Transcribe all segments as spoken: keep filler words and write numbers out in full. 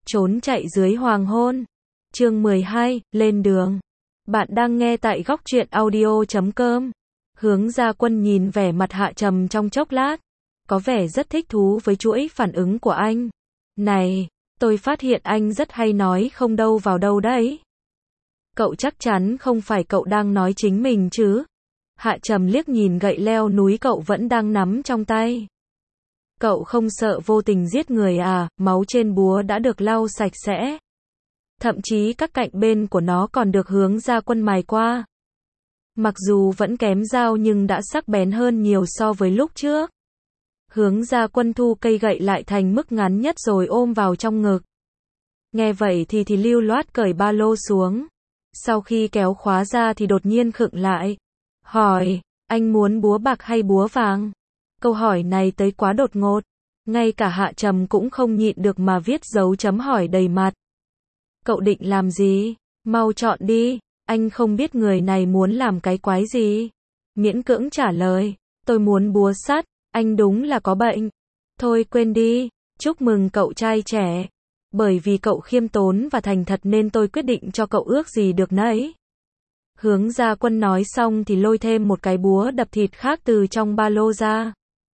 Trốn chạy dưới hoàng hôn. Chương mười hai, lên đường. Bạn đang nghe tại góc truyện audio chấm com. Hướng Gia Quân nhìn vẻ mặt Hạ Trầm trong chốc lát, có vẻ rất thích thú với chuỗi phản ứng của anh. Này, tôi phát hiện anh rất hay nói không đâu vào đâu đấy. Cậu chắc chắn không phải cậu đang nói chính mình chứ? Hạ Trầm liếc nhìn gậy leo núi cậu vẫn đang nắm trong tay. Cậu không sợ vô tình giết người à? Máu trên búa đã được lau sạch sẽ. Thậm chí các cạnh bên của nó còn được Hướng Gia Quân mài qua. Mặc dù vẫn kém dao nhưng đã sắc bén hơn nhiều so với lúc trước. Hướng Gia Quân thu cây gậy lại thành mức ngắn nhất rồi ôm vào trong ngực. Nghe vậy thì thì lưu loát cởi ba lô xuống. Sau khi kéo khóa ra thì đột nhiên khựng lại. Hỏi, anh muốn búa bạc hay búa vàng? Câu hỏi này tới quá đột ngột. Ngay cả Hạ Trầm cũng không nhịn được mà viết dấu chấm hỏi đầy mặt. Cậu định làm gì? Mau chọn đi. Anh không biết người này muốn làm cái quái gì. Miễn cưỡng trả lời. Tôi muốn búa sắt. Anh đúng là có bệnh. Thôi quên đi. Chúc mừng cậu trai trẻ. Bởi vì cậu khiêm tốn và thành thật nên tôi quyết định cho cậu ước gì được nấy. Hướng Gia Quân nói xong thì lôi thêm một cái búa đập thịt khác từ trong ba lô ra.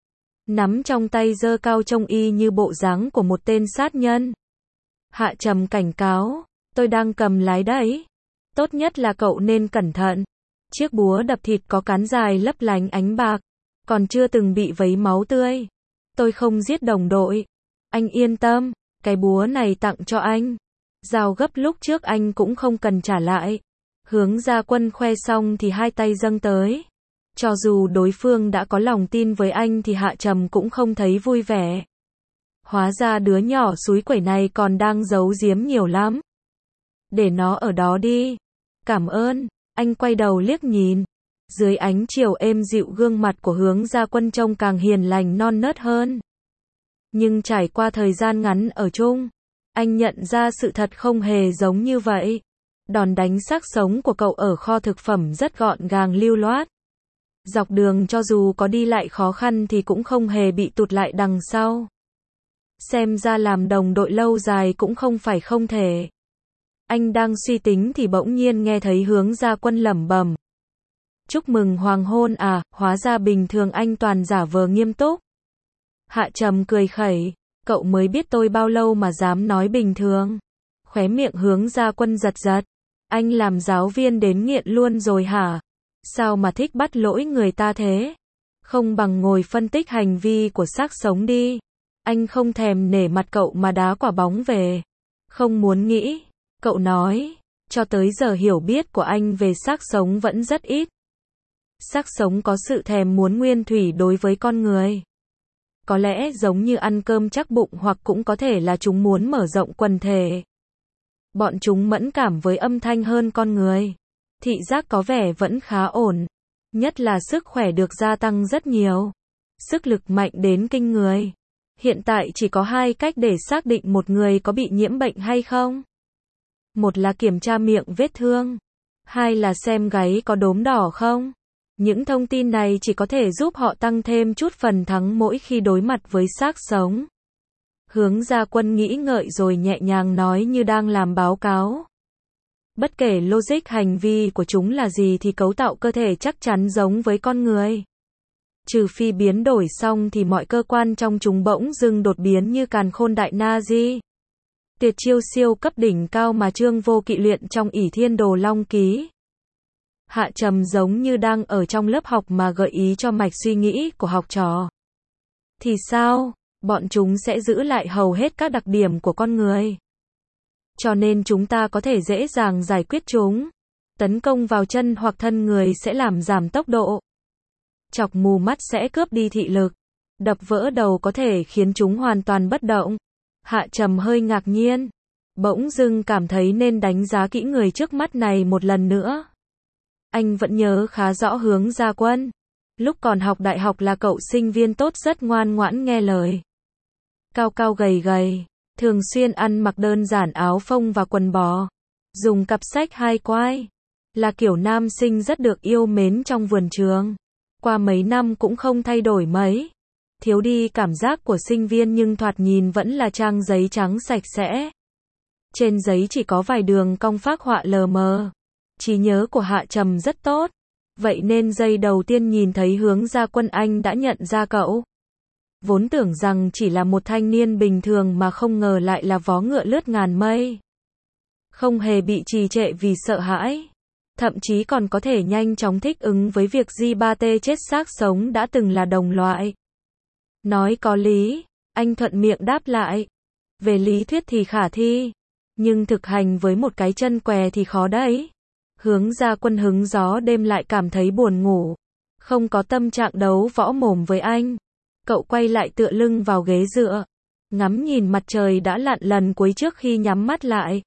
Nắm trong tay giơ cao trông y như bộ dáng của một tên sát nhân. Hạ Trầm cảnh cáo, tôi đang cầm lái đấy. Tốt nhất là cậu nên cẩn thận. Chiếc búa đập thịt có cán dài lấp lánh ánh bạc, còn chưa từng bị vấy máu tươi. Tôi không giết đồng đội. Anh yên tâm, cái búa này tặng cho anh. Dao gấp lúc trước anh cũng không cần trả lại. Hướng Gia Quân khoe xong thì hai tay dâng tới. Cho dù đối phương đã có lòng tin với anh thì Hạ Trầm cũng không thấy vui vẻ. Hóa ra đứa nhỏ xúi quẩy này còn đang giấu giếm nhiều lắm. Để nó ở đó đi. Cảm ơn. Anh quay đầu liếc nhìn. Dưới ánh chiều êm dịu gương mặt của Hướng Gia Quân trông càng hiền lành non nớt hơn. Nhưng trải qua thời gian ngắn ở chung, anh nhận ra sự thật không hề giống như vậy. Đòn đánh xác sống của cậu ở kho thực phẩm rất gọn gàng lưu loát. Dọc đường cho dù có đi lại khó khăn thì cũng không hề bị tụt lại đằng sau. Xem ra làm đồng đội lâu dài cũng không phải không thể. Anh đang suy tính thì bỗng nhiên nghe thấy Hướng Gia Quân lẩm bẩm. Chúc mừng hoàng hôn à, hóa ra bình thường anh toàn giả vờ nghiêm túc. Hạ Trầm cười khẩy, cậu mới biết tôi bao lâu mà dám nói bình thường. Khóe miệng Hướng Gia Quân giật giật. Anh làm giáo viên đến nghiện luôn rồi hả? Sao mà thích bắt lỗi người ta thế? Không bằng ngồi phân tích hành vi của xác sống đi. Anh không thèm nể mặt cậu mà đá quả bóng về. Không muốn nghĩ. Cậu nói, cho tới giờ hiểu biết của anh về xác sống vẫn rất ít. Xác sống có sự thèm muốn nguyên thủy đối với con người. Có lẽ giống như ăn cơm chắc bụng hoặc cũng có thể là chúng muốn mở rộng quần thể. Bọn chúng mẫn cảm với âm thanh hơn con người. Thị giác có vẻ vẫn khá ổn. Nhất là sức khỏe được gia tăng rất nhiều. Sức lực mạnh đến kinh người. Hiện tại chỉ có hai cách để xác định một người có bị nhiễm bệnh hay không. Một là kiểm tra miệng vết thương. Hai là xem gáy có đốm đỏ không. Những thông tin này chỉ có thể giúp họ tăng thêm chút phần thắng mỗi khi đối mặt với xác sống. Hướng Gia Quân nghĩ ngợi rồi nhẹ nhàng nói như đang làm báo cáo. Bất kể logic hành vi của chúng là gì thì cấu tạo cơ thể chắc chắn giống với con người. Trừ phi biến đổi xong thì mọi cơ quan trong chúng bỗng dưng đột biến như càn khôn đại Nazi. Tuyệt chiêu siêu cấp đỉnh cao mà Trương Vô Kỵ luyện trong ỷ thiên đồ long ký. Hạ Trầm giống như đang ở trong lớp học mà gợi ý cho mạch suy nghĩ của học trò. Thì sao? Bọn chúng sẽ giữ lại hầu hết các đặc điểm của con người. Cho nên chúng ta có thể dễ dàng giải quyết chúng. Tấn công vào chân hoặc thân người sẽ làm giảm tốc độ. Chọc mù mắt sẽ cướp đi thị lực. Đập vỡ đầu có thể khiến chúng hoàn toàn bất động. Hạ Trầm hơi ngạc nhiên. Bỗng dưng cảm thấy nên đánh giá kỹ người trước mắt này một lần nữa. Anh vẫn nhớ khá rõ Hướng Gia Quân. Lúc còn học đại học là cậu sinh viên tốt rất ngoan ngoãn nghe lời. Cao cao gầy gầy. Thường xuyên ăn mặc đơn giản áo phông và quần bò. Dùng cặp sách hai quai. Là kiểu nam sinh rất được yêu mến trong vườn trường. Qua mấy năm cũng không thay đổi mấy. Thiếu đi cảm giác của sinh viên nhưng thoạt nhìn vẫn là trang giấy trắng sạch sẽ. Trên giấy chỉ có vài đường cong phác họa lờ mờ. Trí nhớ của Hạ Trầm rất tốt. Vậy nên giây đầu tiên nhìn thấy Hướng Gia Quân anh đã nhận ra cậu. Vốn tưởng rằng chỉ là một thanh niên bình thường mà không ngờ lại là vó ngựa lướt ngàn mây. Không hề bị trì trệ vì sợ hãi. Thậm chí còn có thể nhanh chóng thích ứng với việc G ba T chết xác sống đã từng là đồng loại. Nói có lý, anh thuận miệng đáp lại. Về lý thuyết thì khả thi. Nhưng thực hành với một cái chân què thì khó đấy. Hướng Gia Quân hứng gió đêm lại cảm thấy buồn ngủ. Không có tâm trạng đấu võ mồm với anh. Cậu quay lại tựa lưng vào ghế dựa. Ngắm nhìn mặt trời đã lặn lần cuối trước khi nhắm mắt lại.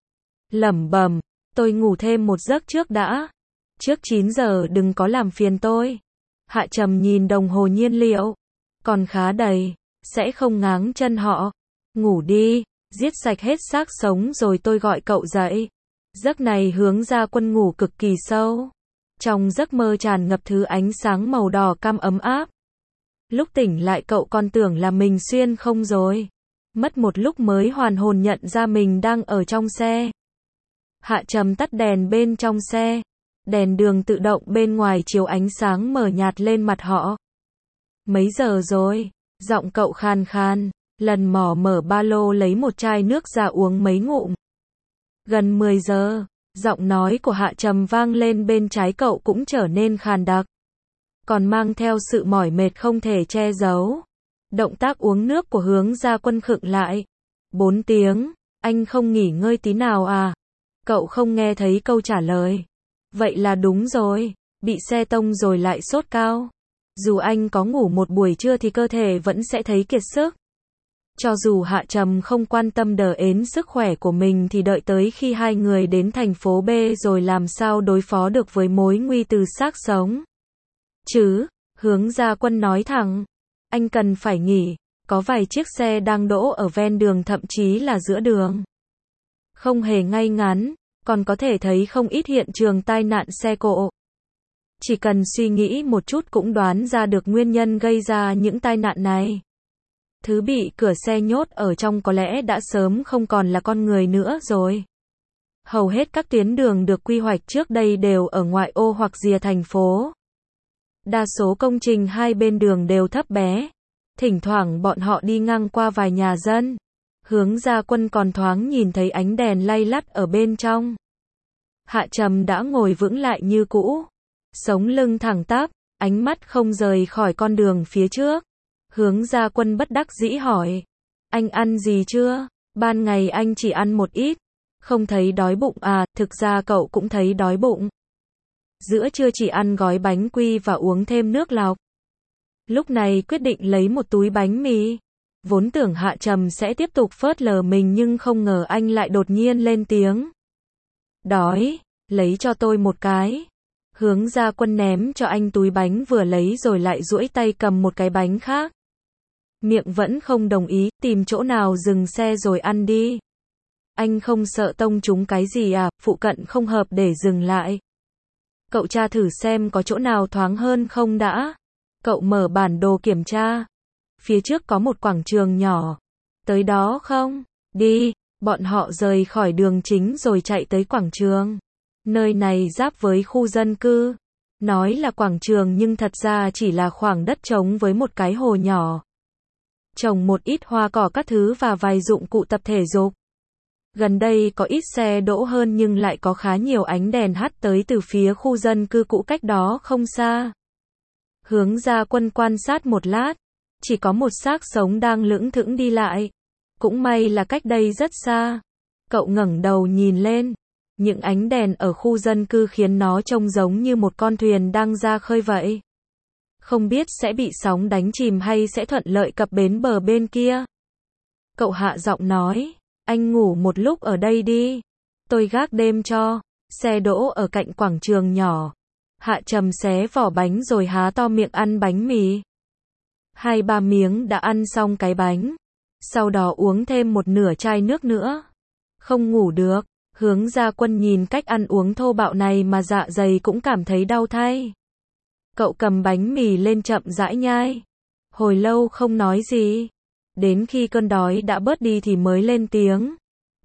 Lẩm bẩm, tôi ngủ thêm một giấc trước đã. Trước chín giờ đừng có làm phiền tôi. Hạ Trầm nhìn đồng hồ nhiên liệu. Còn khá đầy, sẽ không ngáng chân họ. Ngủ đi, giết sạch hết xác sống rồi tôi gọi cậu dậy. Giấc này Hướng Gia Quân ngủ cực kỳ sâu. Trong giấc mơ tràn ngập thứ ánh sáng màu đỏ cam ấm áp. Lúc tỉnh lại cậu còn tưởng là mình xuyên không rồi. Mất một lúc mới hoàn hồn nhận ra mình đang ở trong xe. Hạ Trầm tắt đèn bên trong xe. Đèn đường tự động bên ngoài chiếu ánh sáng mờ nhạt lên mặt họ. Mấy giờ rồi? Giọng cậu khan khan. Lần mò mở ba lô lấy một chai nước ra uống mấy ngụm. Gần mười giờ. Giọng nói của Hạ Trầm vang lên bên trái cậu cũng trở nên khàn đặc. Còn mang theo sự mỏi mệt không thể che giấu. Động tác uống nước của Hướng Gia Quân khựng lại. Bốn tiếng, anh không nghỉ ngơi tí nào à? Cậu không nghe thấy câu trả lời. Vậy là đúng rồi, bị xe tông rồi lại sốt cao. Dù anh có ngủ một buổi trưa thì cơ thể vẫn sẽ thấy kiệt sức. Cho dù Hạ Trầm không quan tâm đờ ến sức khỏe của mình thì đợi tới khi hai người đến thành phố B rồi làm sao đối phó được với mối nguy từ xác sống. Chứ, Hướng Gia Quân nói thẳng, anh cần phải nghỉ, có vài chiếc xe đang đỗ ở ven đường thậm chí là giữa đường. Không hề ngay ngắn, còn có thể thấy không ít hiện trường tai nạn xe cộ. Chỉ cần suy nghĩ một chút cũng đoán ra được nguyên nhân gây ra những tai nạn này. Thứ bị cửa xe nhốt ở trong có lẽ đã sớm không còn là con người nữa rồi. Hầu hết các tuyến đường được quy hoạch trước đây đều ở ngoại ô hoặc rìa thành phố. Đa số công trình hai bên đường đều thấp bé. Thỉnh thoảng bọn họ đi ngang qua vài nhà dân. Hướng Gia Quân còn thoáng nhìn thấy ánh đèn lay lắt ở bên trong. Hạ Trầm đã ngồi vững lại như cũ. Sống lưng thẳng tắp, ánh mắt không rời khỏi con đường phía trước. Hướng Gia Quân bất đắc dĩ hỏi. Anh ăn gì chưa? Ban ngày anh chỉ ăn một ít. Không thấy đói bụng à? Thực ra cậu cũng thấy đói bụng. Giữa trưa chỉ ăn gói bánh quy và uống thêm nước lọc. Lúc này quyết định lấy một túi bánh mì. Vốn tưởng Hạ Trầm sẽ tiếp tục phớt lờ mình nhưng không ngờ anh lại đột nhiên lên tiếng. Đói, lấy cho tôi một cái. Hướng Gia Quân ném cho anh túi bánh vừa lấy rồi lại duỗi tay cầm một cái bánh khác. Miệng vẫn không đồng ý, tìm chỗ nào dừng xe rồi ăn đi. Anh không sợ tông trúng cái gì à? Phụ cận không hợp để dừng lại. Cậu tra thử xem có chỗ nào thoáng hơn không đã. Cậu mở bản đồ kiểm tra. Phía trước có một quảng trường nhỏ. Tới đó không? Đi. Bọn họ rời khỏi đường chính rồi chạy tới quảng trường. Nơi này giáp với khu dân cư. Nói là quảng trường nhưng thật ra chỉ là khoảng đất trống với một cái hồ nhỏ. Trồng một ít hoa cỏ các thứ và vài dụng cụ tập thể dục. Gần đây có ít xe đỗ hơn nhưng lại có khá nhiều ánh đèn hắt tới từ phía khu dân cư cũ cách đó không xa. Hướng Gia Quân quan sát một lát. Chỉ có một xác sống đang lững thững đi lại. Cũng may là cách đây rất xa. Cậu ngẩng đầu nhìn lên. Những ánh đèn ở khu dân cư khiến nó trông giống như một con thuyền đang ra khơi vậy. Không biết sẽ bị sóng đánh chìm hay sẽ thuận lợi cập bến bờ bên kia. Cậu hạ giọng nói. Anh ngủ một lúc ở đây đi. Tôi gác đêm cho. Xe đỗ ở cạnh quảng trường nhỏ. Hạ Trầm xé vỏ bánh rồi há to miệng ăn bánh mì. Hai ba miếng đã ăn xong cái bánh. Sau đó uống thêm một nửa chai nước nữa. Không ngủ được. Hướng Gia Quân nhìn cách ăn uống thô bạo này mà dạ dày cũng cảm thấy đau thay. Cậu cầm bánh mì lên chậm rãi nhai. Hồi lâu không nói gì. Đến khi cơn đói đã bớt đi thì mới lên tiếng.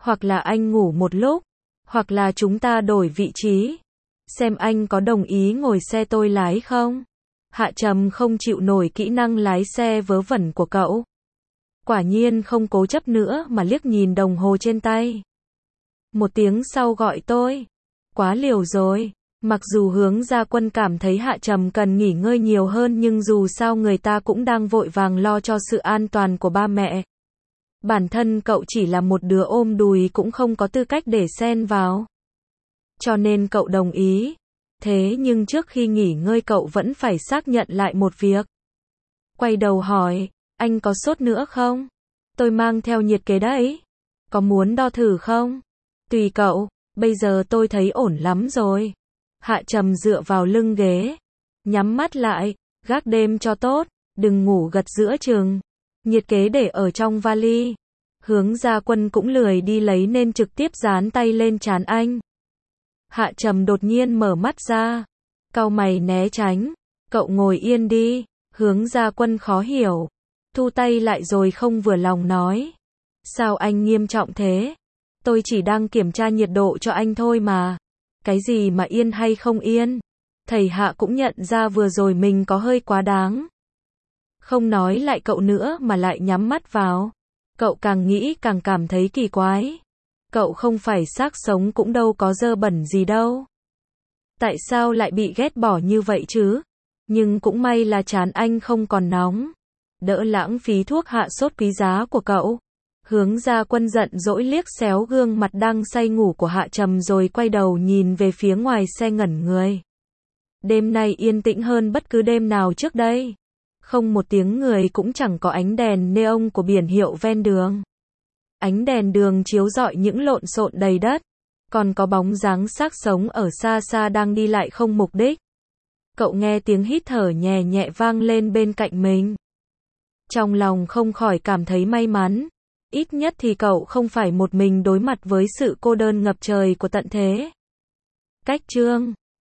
Hoặc là anh ngủ một lúc, hoặc là chúng ta đổi vị trí. Xem anh có đồng ý ngồi xe tôi lái không? Hạ Trầm không chịu nổi kỹ năng lái xe vớ vẩn của cậu. Quả nhiên không cố chấp nữa mà liếc nhìn đồng hồ trên tay. Một tiếng sau gọi tôi. Quá liều rồi. Mặc dù Hướng Gia Quân cảm thấy Hạ Trầm cần nghỉ ngơi nhiều hơn nhưng dù sao người ta cũng đang vội vàng lo cho sự an toàn của ba mẹ. Bản thân cậu chỉ là một đứa ôm đùi cũng không có tư cách để xen vào. Cho nên cậu đồng ý. Thế nhưng trước khi nghỉ ngơi cậu vẫn phải xác nhận lại một việc. Quay đầu hỏi, anh có sốt nữa không? Tôi mang theo nhiệt kế đấy. Có muốn đo thử không? Tùy cậu, bây giờ tôi thấy ổn lắm rồi. Hạ Trầm dựa vào lưng ghế. Nhắm mắt lại, gác đêm cho tốt, đừng ngủ gật giữa chừng. Nhiệt kế để ở trong vali. Hướng Gia Quân cũng lười đi lấy nên trực tiếp dán tay lên trán anh. Hạ Trầm đột nhiên mở mắt ra. Cau mày né tránh. Cậu ngồi yên đi. Hướng Gia Quân khó hiểu. Thu tay lại rồi không vừa lòng nói. Sao anh nghiêm trọng thế? Tôi chỉ đang kiểm tra nhiệt độ cho anh thôi mà. Cái gì mà yên hay không yên? Thầy Hạ cũng nhận ra vừa rồi mình có hơi quá đáng. Không nói lại cậu nữa mà lại nhắm mắt vào. Cậu càng nghĩ càng cảm thấy kỳ quái. Cậu không phải xác sống cũng đâu có dơ bẩn gì đâu. Tại sao lại bị ghét bỏ như vậy chứ? Nhưng cũng may là trán anh không còn nóng. Đỡ lãng phí thuốc hạ sốt quý giá của cậu. Hướng Gia Quân giận dỗi liếc xéo gương mặt đang say ngủ của Hạ Trầm rồi quay đầu nhìn về phía ngoài xe ngẩn người. Đêm nay yên tĩnh hơn bất cứ đêm nào trước đây. Không một tiếng người cũng chẳng có ánh đèn neon của biển hiệu ven đường. Ánh đèn đường chiếu rọi những lộn xộn đầy đất. Còn có bóng dáng xác sống ở xa xa đang đi lại không mục đích. Cậu nghe tiếng hít thở nhẹ nhẹ vang lên bên cạnh mình. Trong lòng không khỏi cảm thấy may mắn. Ít nhất thì cậu không phải một mình đối mặt với sự cô đơn ngập trời của tận thế. Cách chương